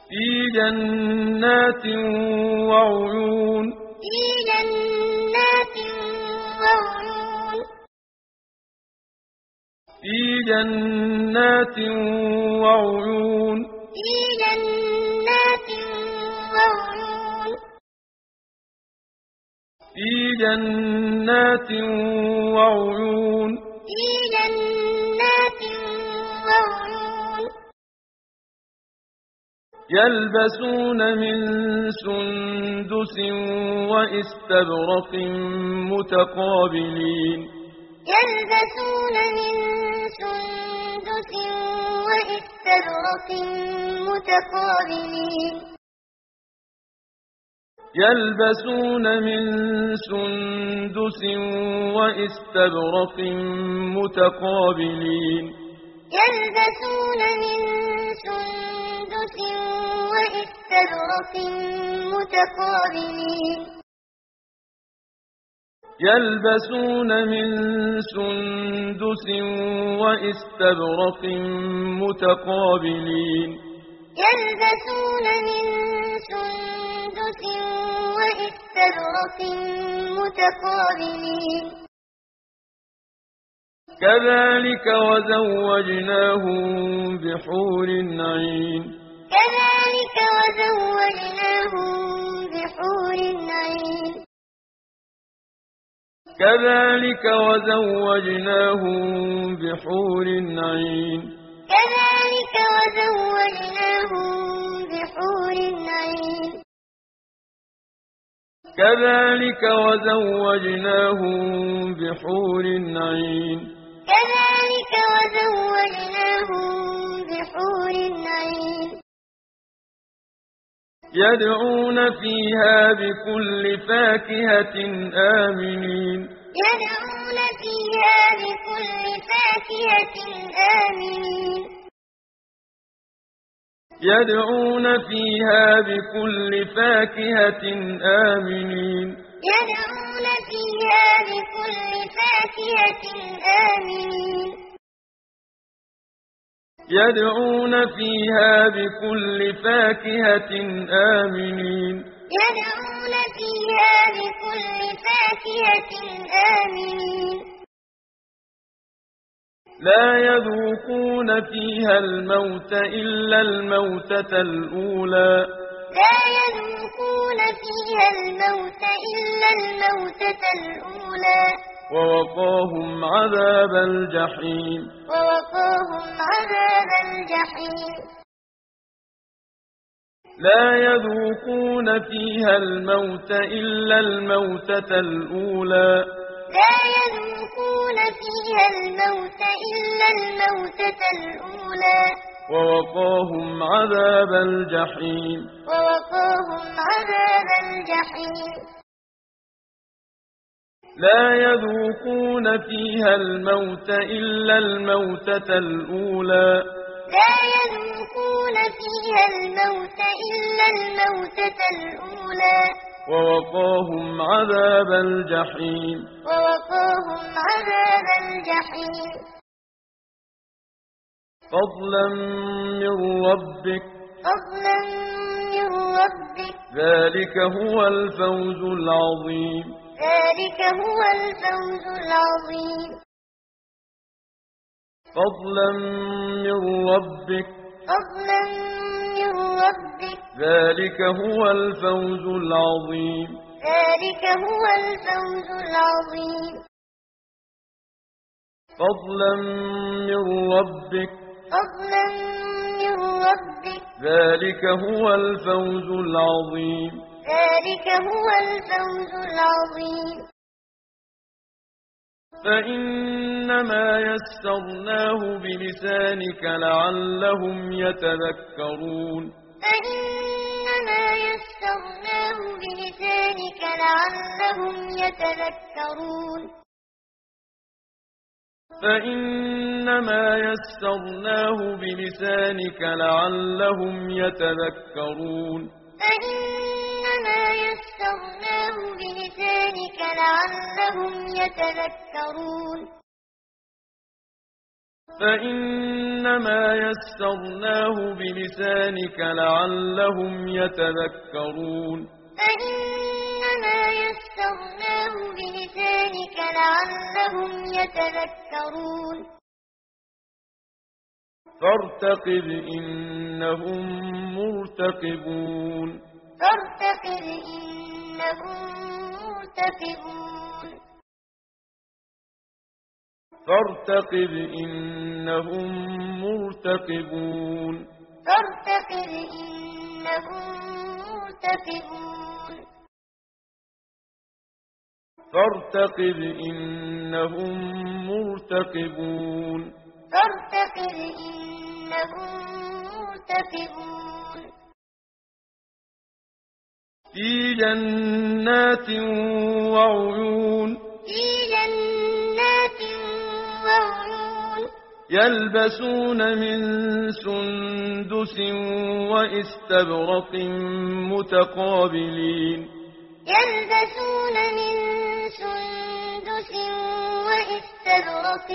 في جنات وعيون في جنات وعيون في جنات وعيون في جنات وعيون في جنات وعيون في جنات وعيون يلبسون من سندس وإستبرق متقابلين يلبسون من سندس وإستبرق متقابلين يلبسون من سندس وإستبرق متقابلين يلبسون من سندس وإستبرق متقابلين يلبسون من سندس وإستبرق متقابلين يلبسون من سندس وإستبرق متقابلين كذلك وزوجناهم بحور عين كذلك وزوجناهم بحور عين كذلك وزوجناهم بحور عين كذلك وزوجناهم بحور عين كذلك وزوجناهم بحور عين كذلك وزوجناهم بحور عين يدعون فيها بكل فاكهة آمنين يدعون فيها بكل فاكهة آمنين يدعون فيها بكل فاكهة آمنين يدعون فيها بكل فاكهة آمنين يدعون فيها بكل فاكهة آمنين يدعون فيها بكل فاكهة آمنين لا يذوقون فيها الموت إلا الموتة الأولى لا يذوقون فيها الموت إلا الموتة الأولى ووقاهم عذاب الجحيم ووقاهم عذاب الجحيم لا يذوقون فيها الموت إلا الموتة الأولى لا يذوقون فيها الموت إلا الموتة الأولى ووقاهم عذاب الجحيم ووقاهم عذاب الجحيم لا يذوقون فيها الموت إلا الموتة الأولى لا يذوقون فيها الموت إلا الموتة الأولى ووقاهم عذاب الجحيم ووقاهم عذاب الجحيم فضلا من ربك فضلا من ربك ذلك هو الفوز العظيم ذلك هو الفوز العظيم فضلا من ربك فضلا من ربك ذلك هو الفوز العظيم ذلك هو الفوز العظيم فضلا من ربك فضلا من ربك ذلك هو الفوز العظيم ذلك هو الفوز العظيم فإنما يسرناه بلسانك لعلهم يتذكرون فإنما يسرناه بلسانك لعلهم يتذكرون فإنما يسرناه بلسانك لعلهم يتذكرون فإنما يسرناه بلسانك لعلهم يتذكرون فإنما يسرناه بلسانك لعلهم يتذكرون فإنما يسرناه بلسانك لعلهم يتذكرون فارتقب إنهم مرتقبون فارتقب إنهم مرتقبون فارتقب إنهم مرتقبون فارتقب إنهم مرتقبون فارتقب إنهم مرتقبون فارتقب إنهم مرتقبون في جنات وعيون في جنات وعيون يلبسون من سندس وإستبرق متقابلين يلبسون من سندس وإستبرق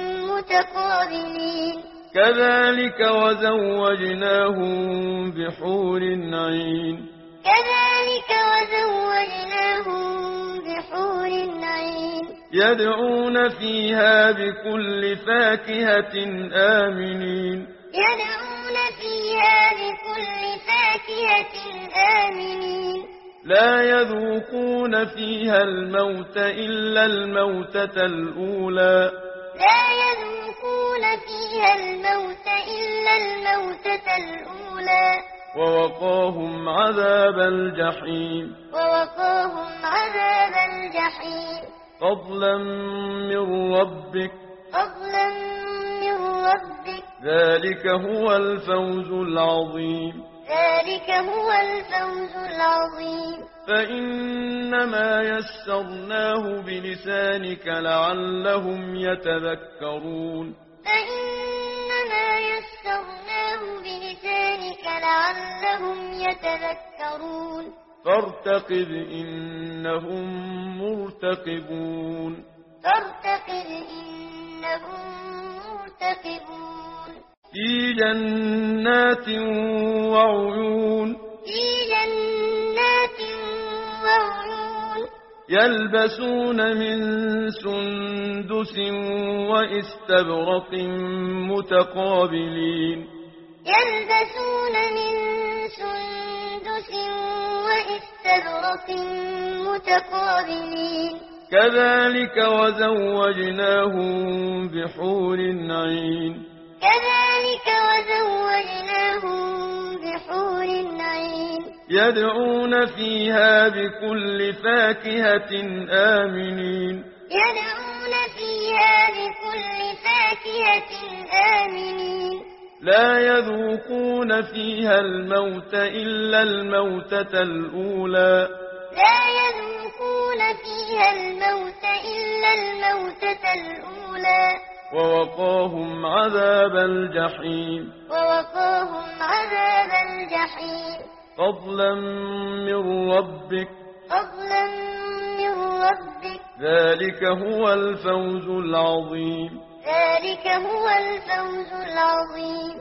متقابلين كذلك وزوجناهم بحور عين كذلك وزوجناهم بحور عين يدعون فيها بكل فاكهة آمنين يدعون فيها بكل فاكهة آمنين لا يذوقون فيها الموت إلا الموتة الأولى لا يذوقون فيها الموت إلا الموتة الأولى ووقاهم عذاب الجحيم ووقاهم عذاب الجحيم فضلا من ربك فضلا من ربك ذلك هو الفوز العظيم ذلك هو الفوز العظيم فإنما يسرناه بلسانك لعلهم يتذكرون فإنما يسرناه بلسانك لعلهم يتذكرون فارتقب إنهم مرتقبون فارتقب إنهم مرتقبون في جنات وعيون في جنات وعيون يلبسون من سندس وإستبرق متقابلين يلبسون من سندس وإستبرق متقابلين كذلك وزوجناهم بحور عين كذلك وزوجناهم بحور عين يدعون فيها بكل فاكهة آمنين يدعون فيها بكل فاكهة آمنين لا يذوقون فيها الموت إلا الموتة الأولى لا يذوقون فيها الموت إلا الموتة الأولى ووقاهم عذاب الجحيم ووقاهم عذاب الجحيم فضلا من ربك فضلا من ربك ذلك هو الفوز العظيم ذلك هو الفوز العظيم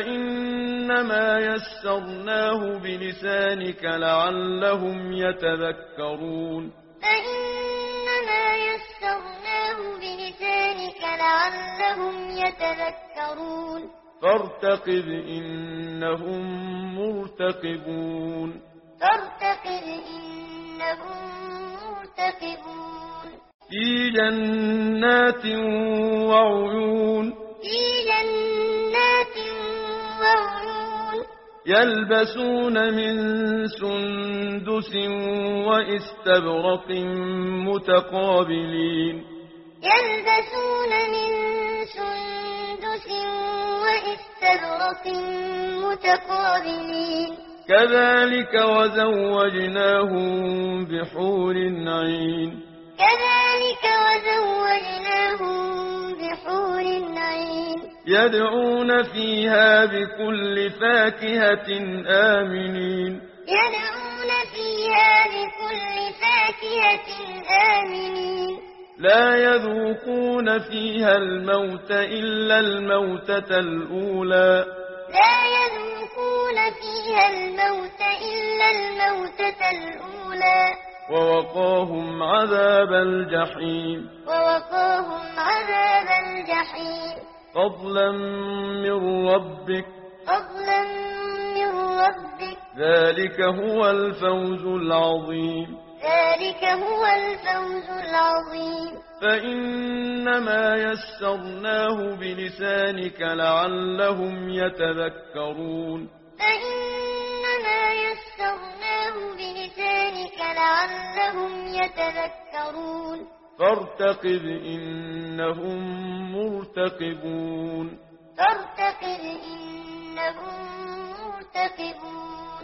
فإنما يسرناه بلسانك لعلهم يتذكرون فإنما يسرناه بلسانك لعلهم يتذكرون فارتقب إنهم مرتقبون فارتقب إنهم مرتقبون في جنات وعيون في جنات وعيون يلبسون من سندس وإستبرق متقابلين يلبسون من سندس وإستبرق متقابلين كذلك وزوجناهم بحور عين كذلك وزوجناهم بحور عين يدعون فيها بكل فاكهة آمنين يدعون فيها بكل فاكهة آمنين لا يذوقون فيها الموت إلا الموتة الأولى لا يذوقون فيها الموت إلا الموتة الأولى ووقاهم عذاب الجحيم ووقاهم عذاب الجحيم فضلا من ربك فضلا من ربك ذلك هو الفوز العظيم ذلك هو الفوز العظيم فإنما يسرناه بلسانك لعلهم يتذكرون فإنما يسرناه بلسانك لعلهم يتذكرون فارتقب إنهم مرتقبون فارتقب إنهم مرتقبون